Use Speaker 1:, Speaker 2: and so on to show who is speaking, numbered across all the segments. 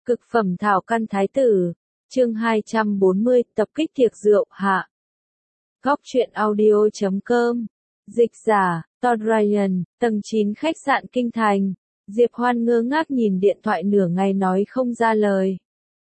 Speaker 1: Cực phẩm thảo căn thái tử, chương 240, tập kích tiệc rượu hạ. Góc truyện audio.com, dịch giả, Todd Ryan, tầng 9 khách sạn Kinh Thành. Diệp Hoan ngơ ngác nhìn điện thoại nửa ngày nói không ra lời.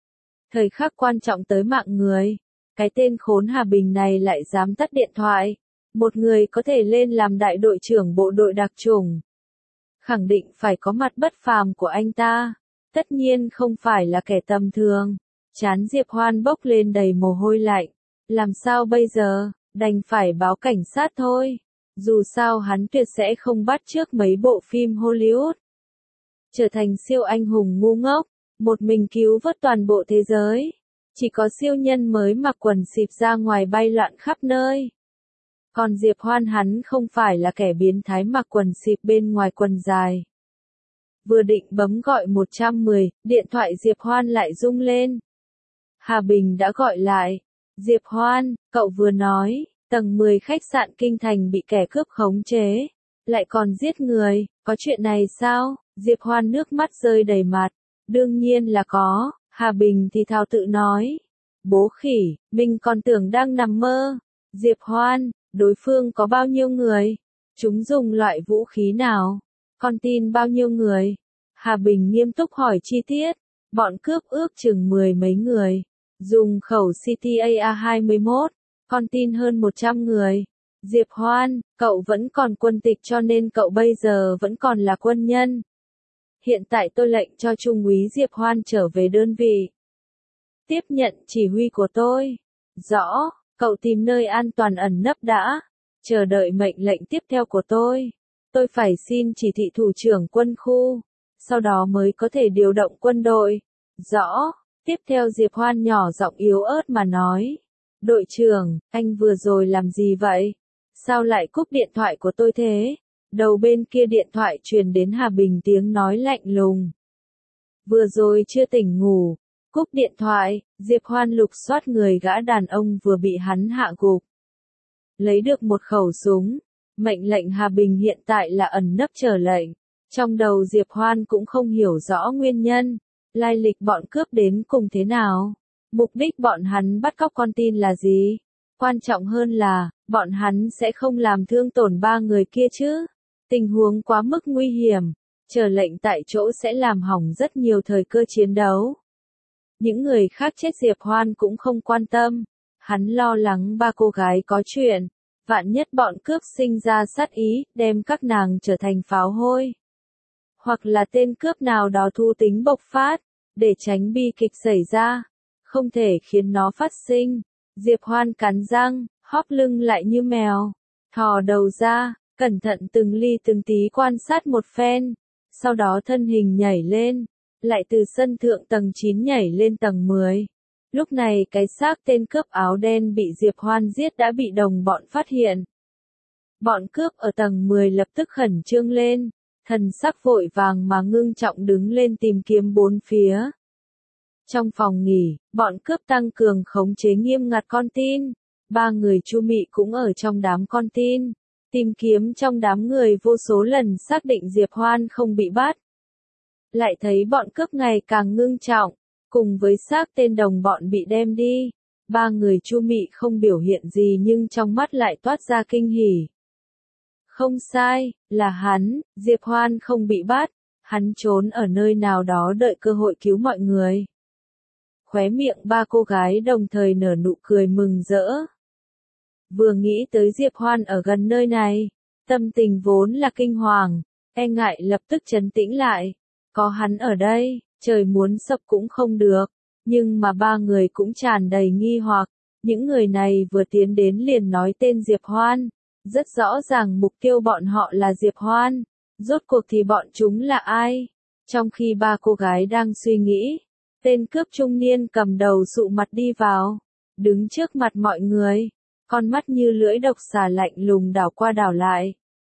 Speaker 1: Thời khắc quan trọng tới mạng người, cái tên khốn Hà Bình này lại dám tắt điện thoại. Một người có thể lên làm đại đội trưởng bộ đội đặc chủng. Khẳng định phải có mặt bất phàm của anh ta. Tất nhiên không phải là kẻ tầm thường. Trán Diệp Hoan bốc lên đầy mồ hôi lạnh. Làm sao bây giờ, đành phải báo cảnh sát thôi. Dù sao hắn tuyệt sẽ không bắt chước mấy bộ phim Hollywood. Trở thành siêu anh hùng ngu ngốc, một mình cứu vớt toàn bộ thế giới. Chỉ có siêu nhân mới mặc quần xịp ra ngoài bay loạn khắp nơi. Còn Diệp Hoan hắn không phải là kẻ biến thái mặc quần xịp bên ngoài quần dài. Vừa định bấm gọi 110, điện thoại Diệp Hoan lại rung lên. Hà Bình đã gọi lại. Diệp Hoan, cậu vừa nói, tầng 10 khách sạn Kinh Thành bị kẻ cướp khống chế. Lại còn giết người, có chuyện này sao? Diệp Hoan nước mắt rơi đầy mặt. Đương nhiên là có, Hà Bình thì thào tự nói. Bố khỉ, mình còn tưởng đang nằm mơ. Diệp Hoan, đối phương có bao nhiêu người? Chúng dùng loại vũ khí nào? Con tin bao nhiêu người? Hà Bình nghiêm túc hỏi chi tiết. Bọn cướp ước chừng 10 mấy người. Dùng khẩu CTAA-21. Con tin hơn 100 người. Diệp Hoan, cậu vẫn còn quân tịch cho nên cậu bây giờ vẫn còn là quân nhân. Hiện tại tôi lệnh cho Trung úy Diệp Hoan trở về đơn vị. Tiếp nhận chỉ huy của tôi. Rõ, cậu tìm nơi an toàn ẩn nấp đã. Chờ đợi mệnh lệnh tiếp theo của tôi. Tôi phải xin chỉ thị thủ trưởng quân khu. Sau đó mới có thể điều động quân đội. Rõ, tiếp theo Diệp Hoan nhỏ giọng yếu ớt mà nói. Đội trưởng, anh vừa rồi làm gì vậy? Sao lại cúp điện thoại của tôi thế? Đầu bên kia điện thoại truyền đến Hà Bình tiếng nói lạnh lùng. Vừa rồi chưa tỉnh ngủ. Cúp điện thoại, Diệp Hoan lục soát người gã đàn ông vừa bị hắn hạ gục. Lấy được một khẩu súng. Mệnh lệnh Hà Bình hiện tại là ẩn nấp chờ lệnh. Trong đầu Diệp Hoan cũng không hiểu rõ nguyên nhân. Lai lịch bọn cướp đến cùng thế nào. Mục đích bọn hắn bắt cóc con tin là gì? Quan trọng hơn là, bọn hắn sẽ không làm thương tổn 3 người kia chứ. Tình huống quá mức nguy hiểm. Chờ lệnh tại chỗ sẽ làm hỏng rất nhiều thời cơ chiến đấu. Những người khác chết Diệp Hoan cũng không quan tâm. Hắn lo lắng 3 cô gái có chuyện. Vạn nhất bọn cướp sinh ra sát ý, đem các nàng trở thành pháo hôi. Hoặc là tên cướp nào đó thu tính bộc phát, để tránh bi kịch xảy ra. Không thể khiến nó phát sinh. Diệp Hoan cắn răng, hóp lưng lại như mèo. Thò đầu ra, cẩn thận từng ly từng tí quan sát một phen. Sau đó thân hình nhảy lên. Lại từ sân thượng tầng 9 nhảy lên tầng 10. Lúc này cái xác tên cướp áo đen bị Diệp Hoan giết đã bị đồng bọn phát hiện. Bọn cướp ở tầng 10 lập tức khẩn trương lên. Thần sắc vội vàng mà ngưng trọng đứng lên tìm kiếm bốn phía. Trong phòng nghỉ, bọn cướp tăng cường khống chế nghiêm ngặt con tin. 3 người Chu Mị cũng ở trong đám con tin. Tìm kiếm trong đám người vô số lần xác định Diệp Hoan không bị bắt. Lại thấy bọn cướp ngày càng ngưng trọng. Cùng với xác tên đồng bọn bị đem đi. 3 người Chu Mị không biểu hiện gì nhưng trong mắt lại toát ra kinh hỉ. Không sai, là hắn, Diệp Hoan không bị bắt. Hắn trốn ở nơi nào đó đợi cơ hội cứu mọi người. Khóe miệng 3 cô gái đồng thời nở nụ cười mừng rỡ. Vừa nghĩ tới Diệp Hoan ở gần nơi này, tâm tình vốn là kinh hoàng, e ngại lập tức trấn tĩnh lại. Có hắn ở đây, trời muốn sập cũng không được. Nhưng mà 3 người cũng tràn đầy nghi hoặc. Những người này vừa tiến đến liền nói tên Diệp Hoan. Rất rõ ràng mục tiêu bọn họ là Diệp Hoan. Rốt cuộc thì bọn chúng là ai? Trong khi 3 cô gái đang suy nghĩ, tên cướp trung niên cầm đầu sụ mặt đi vào. Đứng trước mặt mọi người. Con mắt như lưỡi độc xà lạnh lùng đảo qua đảo lại.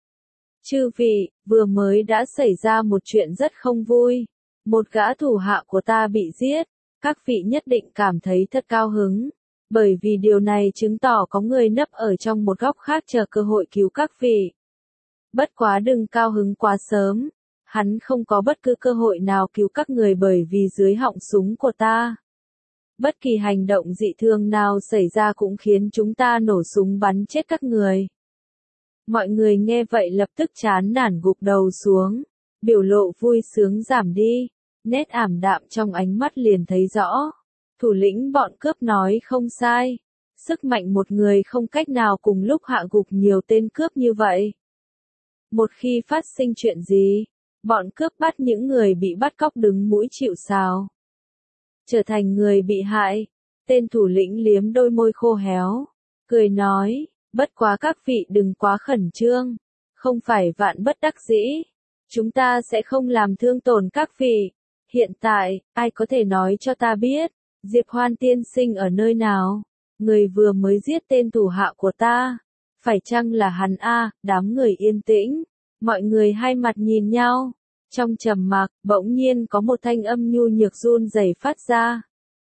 Speaker 1: Chư vị, vừa mới đã xảy ra một chuyện rất không vui. Một gã thủ hạ của ta bị giết. Các vị nhất định cảm thấy thật cao hứng. Bởi vì điều này chứng tỏ có người nấp ở trong một góc khác chờ cơ hội cứu các vị. Bất quá đừng cao hứng quá sớm. Hắn không có bất cứ cơ hội nào cứu các người bởi vì dưới họng súng của ta. Bất kỳ hành động dị thường nào xảy ra cũng khiến chúng ta nổ súng bắn chết các người. Mọi người nghe vậy lập tức chán nản gục đầu xuống, biểu lộ vui sướng giảm đi, nét ảm đạm trong ánh mắt liền thấy rõ. Thủ lĩnh bọn cướp nói không sai, sức mạnh một người không cách nào cùng lúc hạ gục nhiều tên cướp như vậy. Một khi phát sinh chuyện gì, bọn cướp bắt những người bị bắt cóc đứng mũi chịu sào. Trở thành người bị hại, tên thủ lĩnh liếm đôi môi khô héo, cười nói, bất quá các vị đừng quá khẩn trương, không phải vạn bất đắc dĩ, chúng ta sẽ không làm thương tổn các vị. Hiện tại, ai có thể nói cho ta biết, Diệp Hoan tiên sinh ở nơi nào? Người vừa mới giết tên thủ hạ của ta, phải chăng là hắn a? Đám người yên tĩnh, mọi người hai mặt nhìn nhau. Trong trầm mặc, bỗng nhiên có một thanh âm nhu nhược run rẩy phát ra.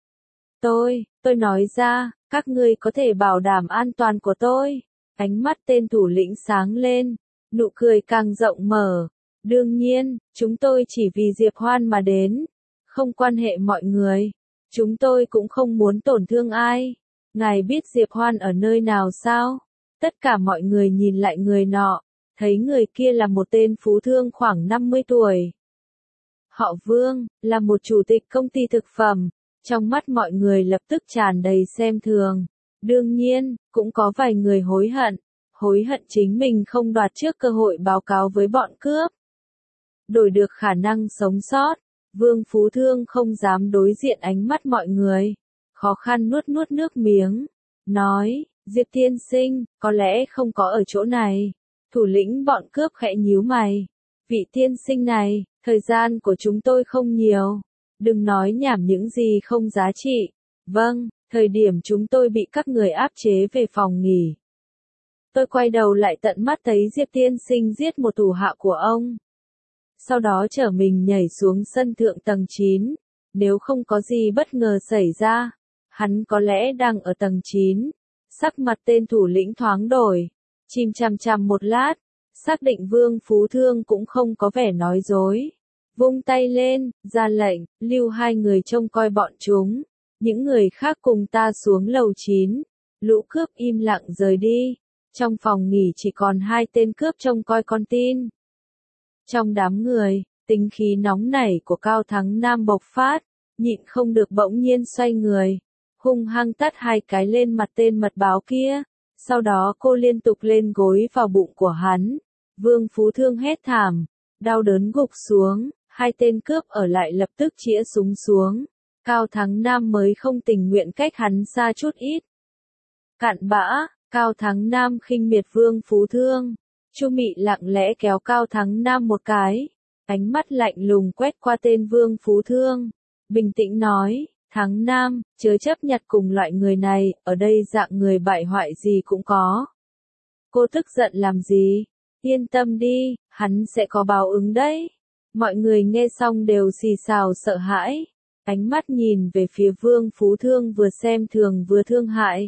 Speaker 1: Tôi nói ra, các ngươi có thể bảo đảm an toàn của tôi. Ánh mắt tên thủ lĩnh sáng lên, nụ cười càng rộng mở. Đương nhiên, chúng tôi chỉ vì Diệp Hoan mà đến, không quan hệ mọi người. Chúng tôi cũng không muốn tổn thương ai. Ngài biết Diệp Hoan ở nơi nào sao? Tất cả mọi người nhìn lại người nọ, thấy người kia là một tên phú thương khoảng 50 tuổi. Họ Vương, là một chủ tịch công ty thực phẩm, trong mắt mọi người lập tức tràn đầy xem thường. Đương nhiên, cũng có vài người hối hận chính mình không đoạt trước cơ hội báo cáo với bọn cướp. Đổi được khả năng sống sót, Vương Phú Thương không dám đối diện ánh mắt mọi người, khó khăn nuốt nước miếng, nói, Diệp tiên sinh, có lẽ không có ở chỗ này. Thủ lĩnh bọn cướp khẽ nhíu mày. Vị tiên sinh này, thời gian của chúng tôi không nhiều. Đừng nói nhảm những gì không giá trị. Vâng, thời điểm chúng tôi bị các người áp chế về phòng nghỉ. Tôi quay đầu lại tận mắt thấy Diệp tiên sinh giết một thủ hạ của ông. Sau đó trở mình nhảy xuống sân thượng tầng 9. Nếu không có gì bất ngờ xảy ra, hắn có lẽ đang ở tầng 9. Sắc mặt tên thủ lĩnh thoáng đổi. Chìm chằm chằm một lát, xác định Vương Phú Thương cũng không có vẻ nói dối. Vung tay lên, ra lệnh, lưu hai người trông coi bọn chúng. Những người khác cùng ta xuống lầu 9. Lũ cướp im lặng rời đi. Trong phòng nghỉ chỉ còn hai tên cướp trông coi con tin. Trong đám người, tính khí nóng nảy của Cao Thắng Nam bộc phát, nhịn không được bỗng nhiên xoay người. Hung hăng tát hai cái lên mặt tên mật báo kia. Sau đó cô liên tục lên gối vào bụng của hắn. Vương Phú Thương hét thảm, đau đớn gục xuống, hai tên cướp ở lại lập tức chĩa súng xuống. Cao Thắng Nam mới không tình nguyện cách hắn xa chút ít. Cặn bã, Cao Thắng Nam khinh miệt Vương Phú Thương. Chu Mị lặng lẽ kéo Cao Thắng Nam một cái, ánh mắt lạnh lùng quét qua tên Vương Phú Thương. Bình tĩnh nói, Thắng Nam, chớ chấp nhặt cùng loại người này, ở đây dạng người bại hoại gì cũng có. Cô tức giận làm gì? Yên tâm đi, hắn sẽ có báo ứng đấy. Mọi người nghe xong đều xì xào sợ hãi, ánh mắt nhìn về phía Vương Phú Thương vừa xem thường vừa thương hại.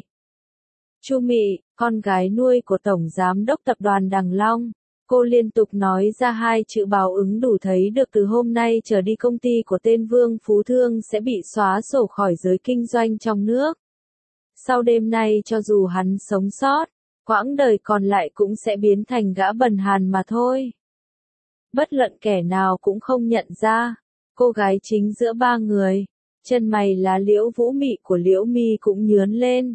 Speaker 1: Chu Mị, con gái nuôi của Tổng Giám đốc Tập đoàn Đằng Long, cô liên tục nói ra hai chữ báo ứng đủ thấy được từ hôm nay trở đi công ty của tên Vương Phú Thương sẽ bị xóa sổ khỏi giới kinh doanh trong nước. Sau đêm nay cho dù hắn sống sót, quãng đời còn lại cũng sẽ biến thành gã bần hàn mà thôi. Bất luận kẻ nào cũng không nhận ra, cô gái chính giữa ba người, chân mày lá Liễu Vũ Mị của Liễu Mi cũng nhướng lên.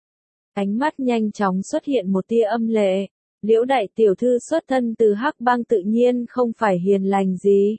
Speaker 1: Ánh mắt nhanh chóng xuất hiện một tia âm lệ. Liễu đại tiểu thư xuất thân từ Hắc Bang tự nhiên không phải hiền lành gì.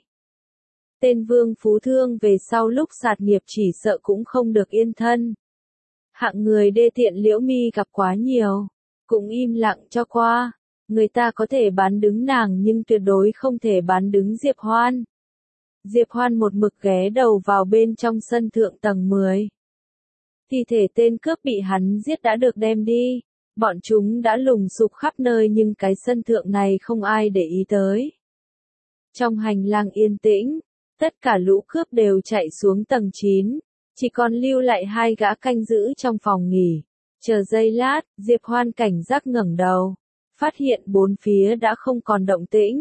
Speaker 1: Tên Vương Phú Thương về sau lúc sạt nghiệp chỉ sợ cũng không được yên thân. Hạng người đê tiện Liễu Mi gặp quá nhiều, cũng im lặng cho qua. Người ta có thể bán đứng nàng nhưng tuyệt đối không thể bán đứng Diệp Hoan. Diệp Hoan một mực ghé đầu vào bên trong sân thượng tầng 10. Thi thể tên cướp bị hắn giết đã được đem đi. Bọn chúng đã lùng sục khắp nơi nhưng cái sân thượng này không ai để ý tới. Trong hành lang yên tĩnh, tất cả lũ cướp đều chạy xuống tầng 9. Chỉ còn lưu lại hai gã canh giữ trong phòng nghỉ. Chờ giây lát, Diệp Hoan cảnh giác ngẩng đầu. Phát hiện bốn phía đã không còn động tĩnh.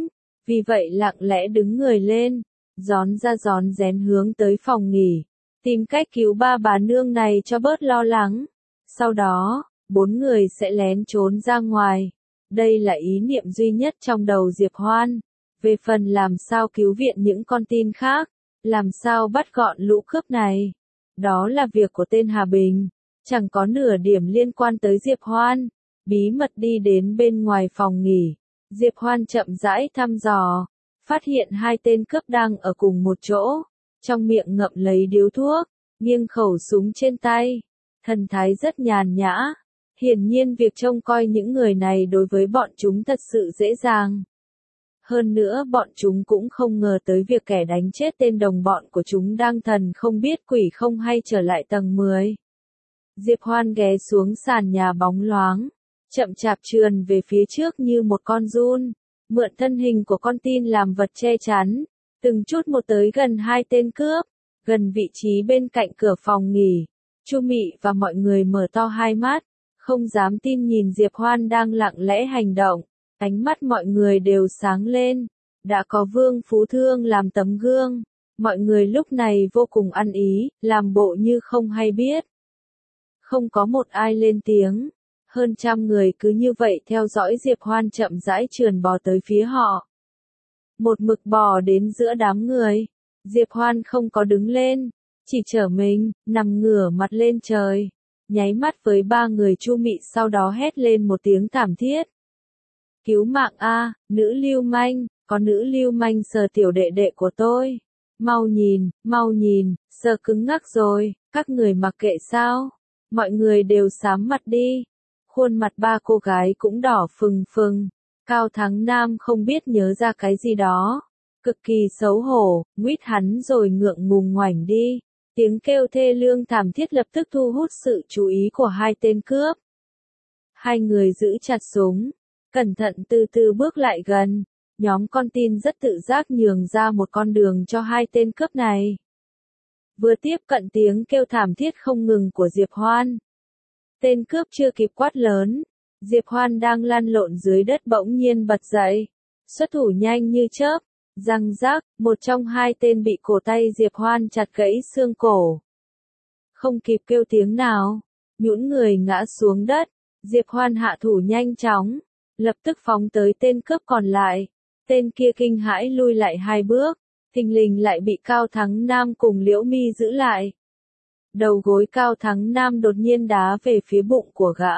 Speaker 1: Vì vậy lặng lẽ đứng người lên, rón ra rón rén hướng tới phòng nghỉ, tìm cách cứu ba bà nương này cho bớt lo lắng. Sau đó, 4 người sẽ lén trốn ra ngoài. Đây là ý niệm duy nhất trong đầu Diệp Hoan. Về phần làm sao cứu viện những con tin khác, làm sao bắt gọn lũ cướp này, đó là việc của tên Hà Bình, chẳng có nửa điểm liên quan tới Diệp Hoan. Bí mật đi đến bên ngoài phòng nghỉ, Diệp Hoan chậm rãi thăm dò, phát hiện 2 tên cướp đang ở cùng một chỗ, trong miệng ngậm lấy điếu thuốc, nghiêng khẩu súng trên tay, thần thái rất nhàn nhã. Hiển nhiên việc trông coi những người này đối với bọn chúng thật sự dễ dàng. Hơn nữa bọn chúng cũng không ngờ tới việc kẻ đánh chết tên đồng bọn của chúng đang thần không biết quỷ không hay trở lại tầng 10. Diệp Hoan ghé xuống sàn nhà bóng loáng, chậm chạp trườn về phía trước như một con giun, mượn thân hình của con tin làm vật che chắn, từng chút một tới gần 2 tên cướp, gần vị trí bên cạnh cửa phòng nghỉ. Chu Mị và mọi người mở to hai mắt, không dám tin nhìn Diệp Hoan đang lặng lẽ hành động. Ánh mắt mọi người đều sáng lên, đã có Vương Phú Thương làm tấm gương, mọi người lúc này vô cùng ăn ý, làm bộ như không hay biết. Không có một ai lên tiếng, hơn 100 người cứ như vậy theo dõi Diệp Hoan chậm rãi trườn bò tới phía họ. Một mực bò đến giữa đám người, Diệp Hoan không có đứng lên, chỉ trở mình, nằm ngửa mặt lên trời, nháy mắt với 3 người Chu Mị sau đó hét lên một tiếng thảm thiết. Cứu mạng a, nữ lưu manh, có nữ lưu manh sờ tiểu đệ đệ của tôi. Mau nhìn, sờ cứng ngắc rồi, các người mặc kệ sao? Mọi người đều sám mặt đi. Khuôn mặt 3 cô gái cũng đỏ phừng phừng. Cao Thắng Nam không biết nhớ ra cái gì đó. Cực kỳ xấu hổ, nguýt hắn rồi ngượng ngùng ngoảnh đi. Tiếng kêu thê lương thảm thiết lập tức thu hút sự chú ý của 2 tên cướp. 2 người giữ chặt súng, cẩn thận từ từ bước lại gần, nhóm con tin rất tự giác nhường ra một con đường cho 2 tên cướp này. Vừa tiếp cận tiếng kêu thảm thiết không ngừng của Diệp Hoan. Tên cướp chưa kịp quát lớn, Diệp Hoan đang lăn lộn dưới đất bỗng nhiên bật dậy, xuất thủ nhanh như chớp, răng rác, một trong 2 tên bị cổ tay Diệp Hoan chặt gãy xương cổ. Không kịp kêu tiếng nào, nhũn người ngã xuống đất, Diệp Hoan hạ thủ nhanh chóng, lập tức phóng tới tên cướp còn lại. Tên kia kinh hãi lui lại 2 bước, thình lình lại bị Cao Thắng Nam cùng Liễu Mi giữ lại. Đầu gối Cao Thắng Nam đột nhiên đá về phía bụng của gã.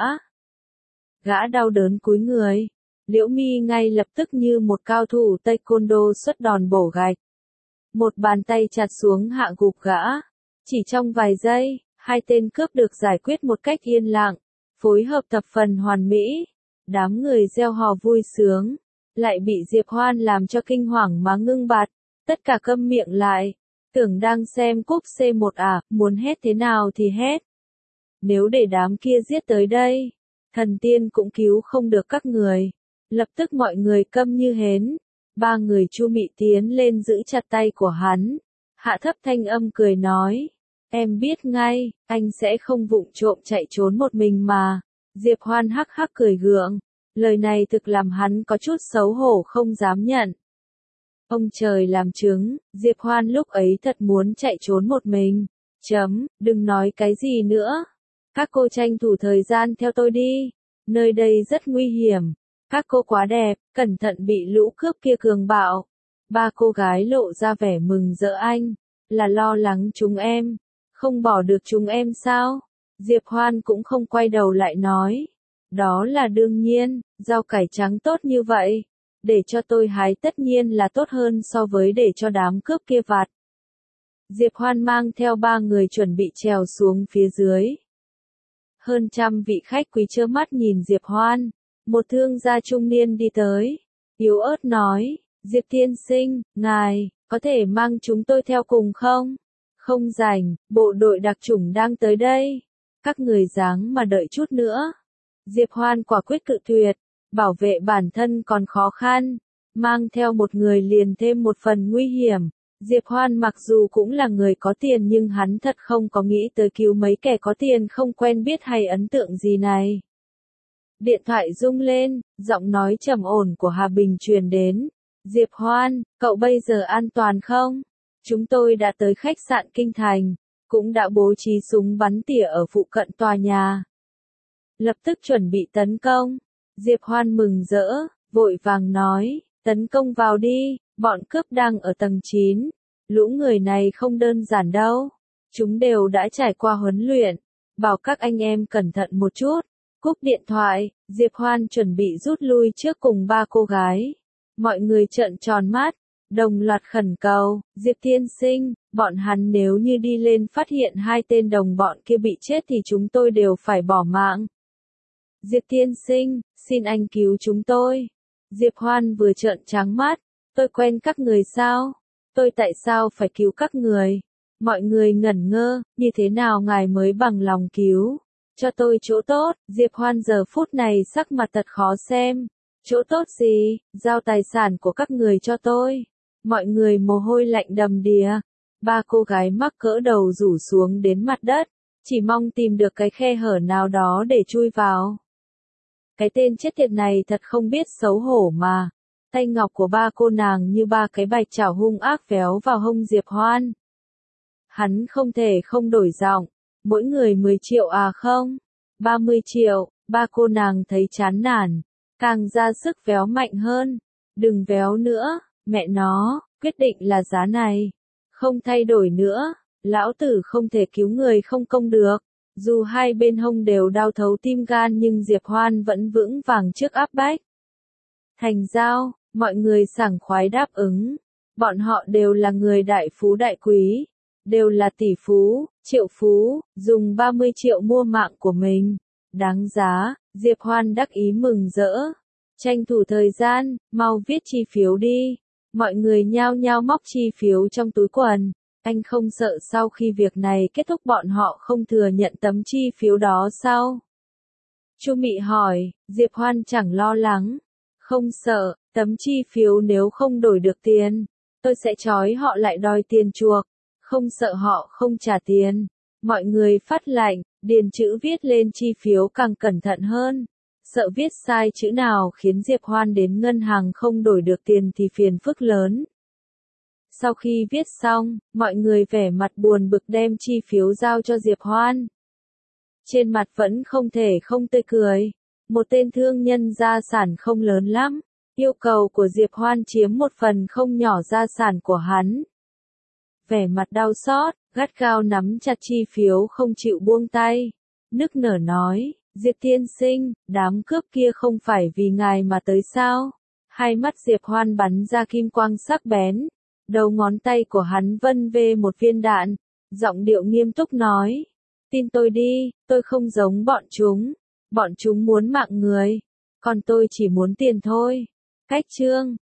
Speaker 1: Gã đau đớn cúi người, Liễu Mi ngay lập tức như một cao thủ taekwondo xuất đòn bổ gạch. Một bàn tay chặt xuống hạ gục gã. Chỉ trong vài giây, 2 tên cướp được giải quyết một cách yên lặng, phối hợp thập phần hoàn mỹ. Đám người reo hò vui sướng, lại bị Diệp Hoan làm cho kinh hoàng mà ngưng bặt, tất cả câm miệng lại, tưởng đang xem cúp C1 à, muốn hét thế nào thì hét. Nếu để đám kia giết tới đây, thần tiên cũng cứu không được các người. Lập tức mọi người câm như hến. 3 người Chu Mị tiến lên giữ chặt tay của hắn, hạ thấp thanh âm cười nói, em biết ngay, anh sẽ không vụng trộm chạy trốn một mình mà. Diệp Hoan hắc hắc cười gượng, lời này thực làm hắn có chút xấu hổ không dám nhận. Ông trời làm chứng, Diệp Hoan lúc ấy thật muốn chạy trốn một mình. Đừng nói cái gì nữa. Các cô tranh thủ thời gian theo tôi đi. Nơi đây rất nguy hiểm. Các cô quá đẹp, cẩn thận bị lũ cướp kia cường bạo. 3 cô gái lộ ra vẻ mừng rỡ anh. Là lo lắng chúng em. Không bỏ được chúng em sao? Diệp Hoan cũng không quay đầu lại nói. Đó là đương nhiên, rau cải trắng tốt như vậy. Để cho tôi hái tất nhiên là tốt hơn so với để cho đám cướp kia vặt. Diệp Hoan mang theo 3 người chuẩn bị trèo xuống phía dưới. Hơn 100 vị khách quý trơ mắt nhìn Diệp Hoan. Một thương gia trung niên đi tới, yếu ớt nói, Diệp tiên sinh, ngài, có thể mang chúng tôi theo cùng không? Không rảnh, bộ đội đặc chủng đang tới đây. Các người dáng mà đợi chút nữa. Diệp Hoan quả quyết cự tuyệt, bảo vệ bản thân còn khó khăn, mang theo một người liền thêm một phần nguy hiểm. Diệp Hoan mặc dù cũng là người có tiền nhưng hắn thật không có nghĩ tới cứu mấy kẻ có tiền không quen biết hay ấn tượng gì này. Điện thoại rung lên, giọng nói trầm ổn của Hà Bình truyền đến. Diệp Hoan, cậu bây giờ an toàn không? Chúng tôi đã tới khách sạn Kinh Thành, cũng đã bố trí súng bắn tỉa ở phụ cận tòa nhà. Lập tức chuẩn bị tấn công. Diệp Hoan mừng rỡ, vội vàng nói, tấn công vào đi, bọn cướp đang ở tầng 9. Lũ người này không đơn giản đâu. Chúng đều đã trải qua huấn luyện. Bảo các anh em cẩn thận một chút. Cúp điện thoại, Diệp Hoan chuẩn bị rút lui trước cùng 3 cô gái. Mọi người trợn tròn mắt, đồng loạt khẩn cầu, Diệp tiên sinh, bọn hắn nếu như đi lên phát hiện 2 tên đồng bọn kia bị chết thì chúng tôi đều phải bỏ mạng. Diệp tiên sinh, xin anh cứu chúng tôi. Diệp Hoan vừa trợn trắng mắt, tôi quen các người sao? Tôi tại sao phải cứu các người? Mọi người ngẩn ngơ, như thế nào ngài mới bằng lòng cứu? Cho tôi chỗ tốt, Diệp Hoan giờ phút này sắc mặt thật khó xem. Chỗ tốt gì, giao tài sản của các người cho tôi. Mọi người mồ hôi lạnh đầm đìa. 3 cô gái mắc cỡ đầu rủ xuống đến mặt đất, chỉ mong tìm được cái khe hở nào đó để chui vào. Cái tên chết tiệt này thật không biết xấu hổ mà. Tay ngọc của 3 cô nàng như 3 cái bạch chảo hung ác véo vào hông Diệp Hoan. Hắn không thể không đổi giọng, mỗi người 10 triệu à không? 30 triệu, 3 cô nàng thấy chán nản, càng ra sức véo mạnh hơn. Đừng véo nữa, mẹ nó, quyết định là giá này. Không thay đổi nữa, lão tử không thể cứu người không công được. Dù hai bên hông đều đau thấu tim gan nhưng Diệp Hoan vẫn vững vàng trước áp bách. Thành giao, mọi người sảng khoái đáp ứng. Bọn họ đều là người đại phú đại quý, đều là tỷ phú, triệu phú, dùng 30 triệu mua mạng của mình. Đáng giá, Diệp Hoan đắc ý mừng rỡ. Tranh thủ thời gian, mau viết chi phiếu đi. Mọi người nhao nhao móc chi phiếu trong túi quần. Anh không sợ sau khi việc này kết thúc bọn họ không thừa nhận tấm chi phiếu đó sao? Chu Mị hỏi, Diệp Hoan chẳng lo lắng. Không sợ, tấm chi phiếu nếu không đổi được tiền, tôi sẽ trói họ lại đòi tiền chuộc. Không sợ họ không trả tiền. Mọi người phát lạnh, điền chữ viết lên chi phiếu càng cẩn thận hơn. Sợ viết sai chữ nào khiến Diệp Hoan đến ngân hàng không đổi được tiền thì phiền phức lớn. Sau khi viết xong, mọi người vẻ mặt buồn bực đem chi phiếu giao cho Diệp Hoan. Trên mặt vẫn không thể không tươi cười. Một tên thương nhân gia sản không lớn lắm, yêu cầu của Diệp Hoan chiếm một phần không nhỏ gia sản của hắn. Vẻ mặt đau xót, gắt gao nắm chặt chi phiếu không chịu buông tay. Nức nở nói, Diệp tiên sinh, đám cướp kia không phải vì ngài mà tới sao? Hai mắt Diệp Hoan bắn ra kim quang sắc bén. Đầu ngón tay của hắn vân về một viên đạn. Giọng điệu nghiêm túc nói. Tin tôi đi, tôi không giống bọn chúng. Bọn chúng muốn mạng người. Còn tôi chỉ muốn tiền thôi. Cách chương